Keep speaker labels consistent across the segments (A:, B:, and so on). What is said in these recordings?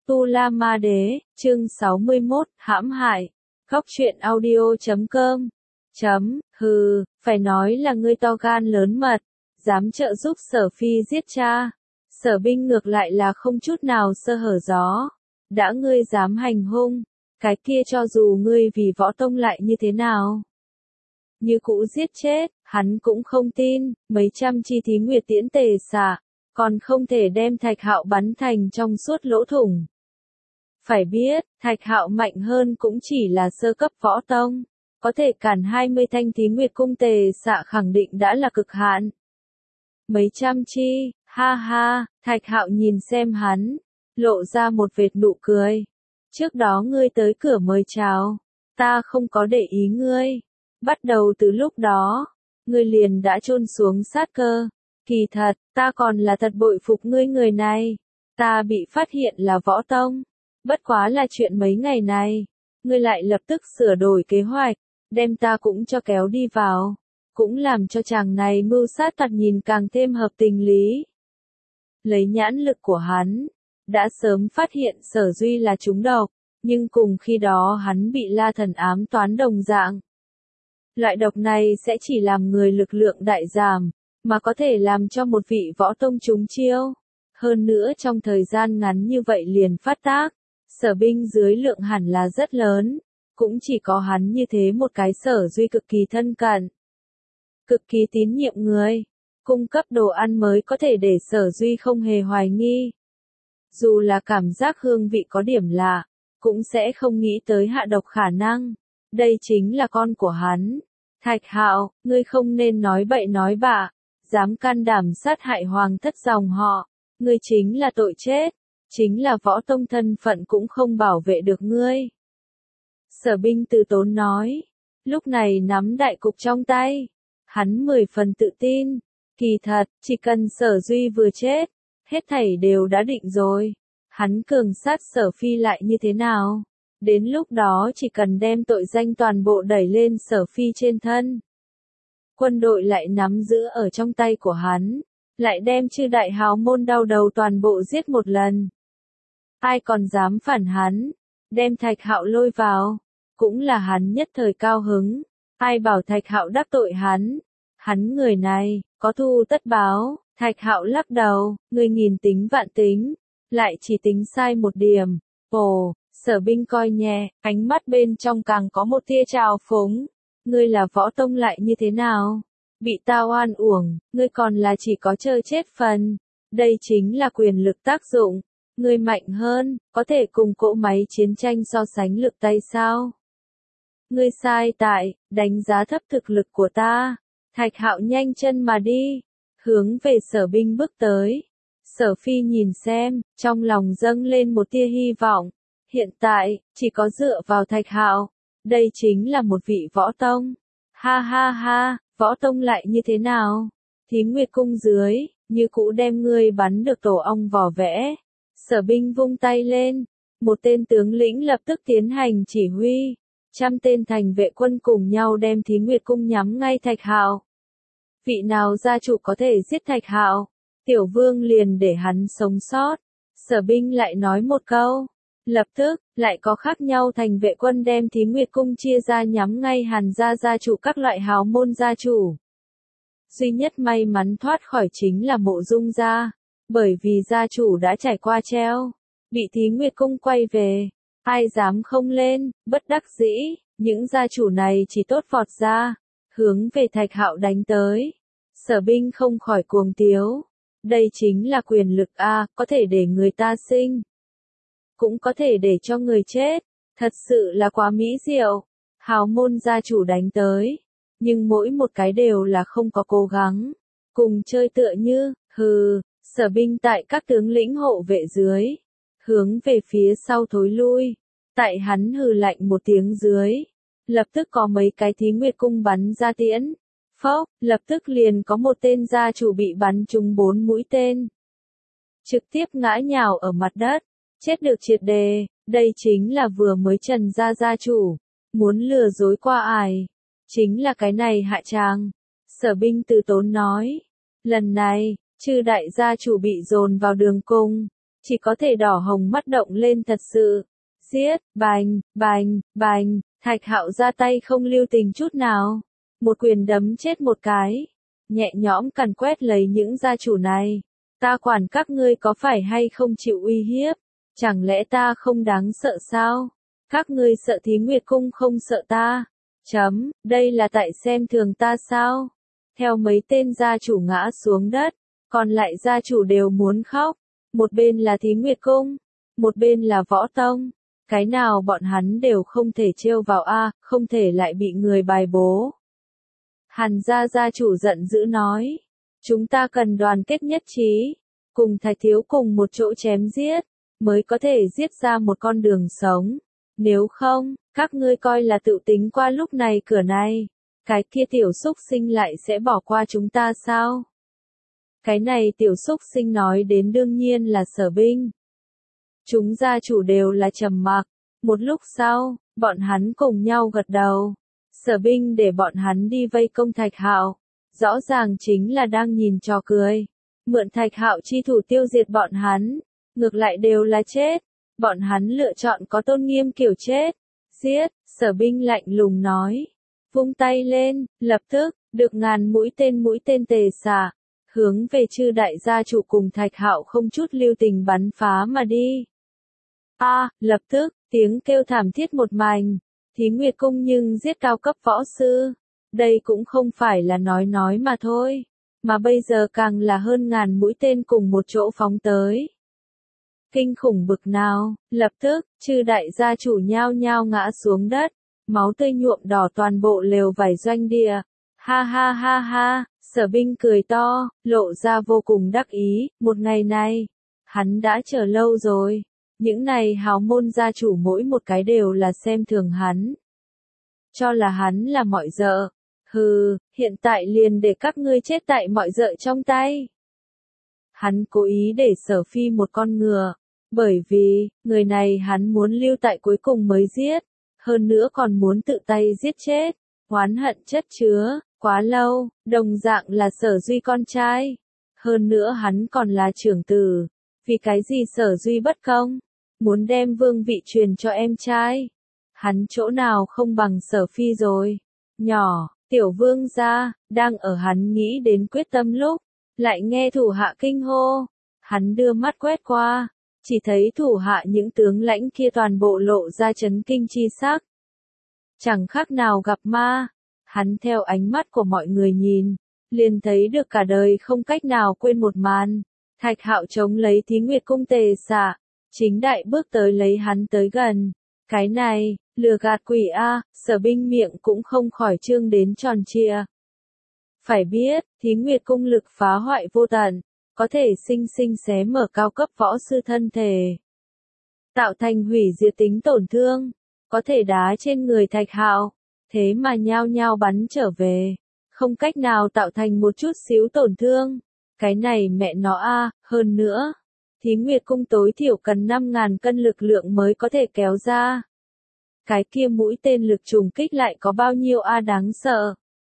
A: Tu La Ma Đế, chương 61, hãm hại. Góc truyện audio.com. Hừ, phải nói là ngươi to gan lớn mật, dám trợ giúp Sở Phi giết cha. Sở Binh ngược lại là không chút nào sơ hở gió. Đã ngươi dám hành hung, cái kia cho dù ngươi vì võ tông lại như thế nào, như cũ giết chết, hắn cũng không tin, mấy trăm chi thí nguyệt tiễn tề xạ, còn không thể đem Thạch Hạo bắn thành trong suốt lỗ thủng. Phải biết, Thạch Hạo mạnh hơn cũng chỉ là sơ cấp võ tông, có thể cản 20 thanh thí nguyệt cung tề xạ khẳng định đã là cực hạn. Mấy trăm chi, ha ha, Thạch Hạo nhìn xem hắn, lộ ra một vệt nụ cười. Trước đó ngươi tới cửa mời chào, ta không có để ý ngươi. Bắt đầu từ lúc đó, ngươi liền đã chôn xuống sát cơ. Kỳ thật, ta còn là thật bội phục ngươi người này. Ta bị phát hiện là võ tông. Bất quá là chuyện mấy ngày này. Ngươi lại lập tức sửa đổi kế hoạch, đem ta cũng cho kéo đi vào. Cũng làm cho chàng này mưu sát thật nhìn càng thêm hợp tình lý. Lấy nhãn lực của hắn, đã sớm phát hiện Sở Duy là trúng độc, nhưng cùng khi đó hắn bị La Thần ám toán đồng dạng. Loại độc này sẽ chỉ làm người lực lượng đại giảm, mà có thể làm cho một vị võ tông trúng chiêu. Hơn nữa trong thời gian ngắn như vậy liền phát tác, Sở Binh dưới lượng hẳn là rất lớn, cũng chỉ có hắn như thế một cái Sở Duy cực kỳ thân cận, cực kỳ tín nhiệm người, cung cấp đồ ăn mới có thể để Sở Duy không hề hoài nghi. Dù là cảm giác hương vị có điểm lạ, cũng sẽ không nghĩ tới hạ độc khả năng. Đây chính là con của hắn. Thạch Hạo, ngươi không nên nói bậy nói bạ, dám can đảm sát hại hoàng thất dòng họ, ngươi chính là tội chết, chính là võ tông thân phận cũng không bảo vệ được ngươi. Sở Binh từ tốn nói, lúc này nắm đại cục trong tay, hắn 10 phần tự tin, kỳ thật, chỉ cần Sở Duy vừa chết, hết thảy đều đã định rồi, hắn cường sát Sở Phi lại như thế nào? Đến lúc đó chỉ cần đem tội danh toàn bộ đẩy lên Sở Phi trên thân. Quân đội lại nắm giữ ở trong tay của hắn, lại đem chư đại hào môn đau đầu toàn bộ giết một lần. Ai còn dám phản hắn, đem Thạch Hạo lôi vào, cũng là hắn nhất thời cao hứng. Ai bảo Thạch Hạo đắc tội hắn người này, có thù tất báo. Thạch Hạo lắc đầu, người nghìn tính vạn tính, lại chỉ tính sai một điểm. Ồ, Sở Binh coi nhẹ, ánh mắt bên trong càng có một tia trào phúng. Ngươi là võ tông lại như thế nào? Bị ta oan uổng, ngươi còn là chỉ có chơi chết phần. Đây chính là quyền lực tác dụng. Ngươi mạnh hơn, có thể cùng cỗ máy chiến tranh so sánh lực tay sao? Ngươi sai tại, đánh giá thấp thực lực của ta. Thạch Hạo nhanh chân mà đi, hướng về Sở Binh bước tới. Sở Phi nhìn xem, trong lòng dâng lên một tia hy vọng. Hiện tại, chỉ có dựa vào Thạch Hạo, đây chính là một vị võ tông. Ha ha ha, võ tông lại như thế nào? Thí Nguyệt cung dưới, như cũ đem ngươi bắn được tổ ong vỏ vẽ. Sở Binh vung tay lên, một tên tướng lĩnh lập tức tiến hành chỉ huy. 100 tên thành vệ quân cùng nhau đem Thí Nguyệt cung nhắm ngay Thạch Hạo. Vị nào gia chủ có thể giết Thạch Hạo, Tiểu Vương liền để hắn sống sót. Sở Binh lại nói một câu. Lập tức, lại có khác nhau thành vệ quân đem Thí Nguyệt cung chia ra nhắm ngay Hàn gia gia chủ các loại hào môn gia chủ. Duy nhất may mắn thoát khỏi chính là Mộ Dung gia, bởi vì gia chủ đã trải qua treo, bị Thí Nguyệt cung quay về, ai dám không lên, bất đắc dĩ, những gia chủ này chỉ tốt vọt ra, hướng về Thạch Hạo đánh tới. Sở Binh không khỏi cuồng tiếu, đây chính là quyền lực a, có thể để người ta sinh, cũng có thể để cho người chết, thật sự là quá mỹ diệu. Hào môn gia chủ đánh tới, nhưng mỗi một cái đều là không có cố gắng, cùng chơi tựa như, hừ. Sở Binh tại các tướng lĩnh hộ vệ dưới, hướng về phía sau thối lui, tại hắn hừ lạnh một tiếng dưới, lập tức có mấy cái Thí Nguyệt cung bắn ra tiễn, phốc, lập tức liền có một tên gia chủ bị bắn trúng 4 mũi tên, trực tiếp ngã nhào ở mặt đất, chết được triệt đề. Đây chính là vừa mới trần gia gia chủ, muốn lừa dối qua ải, chính là cái này hạ tràng. Sở Binh từ tốn nói, lần này, chư đại gia chủ bị dồn vào đường cùng, chỉ có thể đỏ hồng mắt động lên thật sự. Giết, bành, bành, bành, Thạch Hạo ra tay không lưu tình chút nào. Một quyền đấm chết một cái. Nhẹ nhõm càn quét lấy những gia chủ này. Ta quản các ngươi có phải hay không chịu uy hiếp. Chẳng lẽ ta không đáng sợ sao? Các ngươi sợ Thí Nguyệt Cung không sợ ta. Đây là tại xem thường ta sao? Theo mấy tên gia chủ ngã xuống đất, còn lại gia chủ đều muốn khóc. Một bên là Thí Nguyệt Cung, một bên là Võ Tông. Cái nào bọn hắn đều không thể trêu vào không thể lại bị người bài bố. Hàn gia gia chủ giận dữ nói, chúng ta cần đoàn kết nhất trí, cùng Thạch thiếu cùng một chỗ chém giết, mới có thể giết ra một con đường sống. Nếu không, các ngươi coi là tự tính qua lúc này cửa này, cái kia tiểu xúc sinh lại sẽ bỏ qua chúng ta sao? Cái này tiểu xúc sinh nói đến đương nhiên là Sở Binh. Chúng gia chủ đều là trầm mặc, một lúc sau, bọn hắn cùng nhau gật đầu. Sở Binh để bọn hắn đi vây công Thạch Hạo, rõ ràng chính là đang nhìn trò cười. Mượn Thạch Hạo chi thủ tiêu diệt bọn hắn, ngược lại đều là chết. Bọn hắn lựa chọn có tôn nghiêm kiểu chết. Giết, Sở Binh lạnh lùng nói. Vung tay lên, lập tức, được ngàn mũi tên tề xạ, hướng về chư đại gia chủ cùng Thạch Hạo không chút lưu tình bắn phá mà đi. Lập tức, tiếng kêu thảm thiết một mảnh. Thí Nguyệt Cung nhưng giết cao cấp võ sư. Đây cũng không phải là nói mà thôi, mà bây giờ càng là hơn ngàn mũi tên cùng một chỗ phóng tới. Kinh khủng bực nào, lập tức, chư đại gia chủ nhao nhao ngã xuống đất, máu tươi nhuộm đỏ toàn bộ lều vải doanh địa. Ha ha ha ha, Sở Binh cười to, lộ ra vô cùng đắc ý, một ngày này, hắn đã chờ lâu rồi. Những này hào môn gia chủ mỗi một cái đều là xem thường hắn. Cho là hắn là mọi dợ. Hiện tại liền để các ngươi chết tại mọi dợ trong tay. Hắn cố ý để Sở Phi một con ngựa. Bởi vì, người này hắn muốn lưu tại cuối cùng mới giết. Hơn nữa còn muốn tự tay giết chết. Oán hận chất chứa, quá lâu, đồng dạng là Sở Duy con trai. Hơn nữa hắn còn là trưởng tử. Vì cái gì Sở Duy bất công? Muốn đem vương vị truyền cho em trai. Hắn chỗ nào không bằng Sở Phi rồi. Nhỏ, tiểu vương gia, đang ở hắn nghĩ đến quyết tâm lúc, lại nghe thủ hạ kinh hô. Hắn đưa mắt quét qua, chỉ thấy thủ hạ những tướng lãnh kia toàn bộ lộ ra chấn kinh chi sắc. Chẳng khác nào gặp ma. Hắn theo ánh mắt của mọi người nhìn, liền thấy được cả đời không cách nào quên một màn. Thạch Hạo chống lấy Thí Nguyệt Cung tề xạ, chính đại bước tới lấy hắn tới gần. Cái này, lừa gạt quỷ Sở Binh miệng cũng không khỏi trương đến tròn trịa. Phải biết, Thí Nguyệt Cung lực phá hoại vô tận, có thể sinh sinh xé mở cao cấp võ sư thân thể, tạo thành hủy diệt tính tổn thương, có thể đá trên người Thạch Hạo, thế mà nhao nhao bắn trở về, không cách nào tạo thành một chút xíu tổn thương. Cái này mẹ nó hơn nữa, Thí Nguyệt Cung tối thiểu cần 5.000 cân lực lượng mới có thể kéo ra. Cái kia mũi tên lực trùng kích lại có bao nhiêu đáng sợ.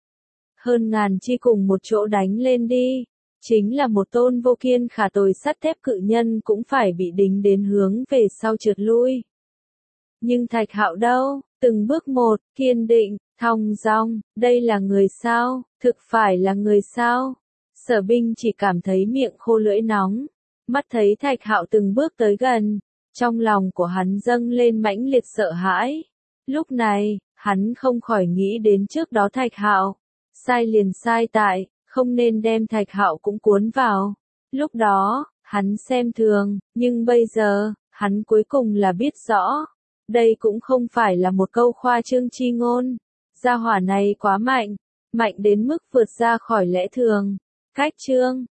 A: Hơn ngàn chi cùng một chỗ đánh lên đi. Chính là một tôn vô kiên khả tồi sắt thép cự nhân cũng phải bị đính đến hướng về sau trượt lui. Nhưng Thạch Hạo đâu, từng bước một, kiên định, thong dong, đây là người sao, thực phải là người sao. Sở Binh chỉ cảm thấy miệng khô lưỡi nóng, mắt thấy Thạch Hạo từng bước tới gần, trong lòng của hắn dâng lên mãnh liệt sợ hãi. Lúc này, hắn không khỏi nghĩ đến trước đó Thạch Hạo, sai liền sai tại, không nên đem Thạch Hạo cũng cuốn vào. Lúc đó, hắn xem thường, nhưng bây giờ, hắn cuối cùng là biết rõ. Đây cũng không phải là một câu khoa trương chi ngôn. Gia hỏa này quá mạnh, mạnh đến mức vượt ra khỏi lẽ thường. Cách chương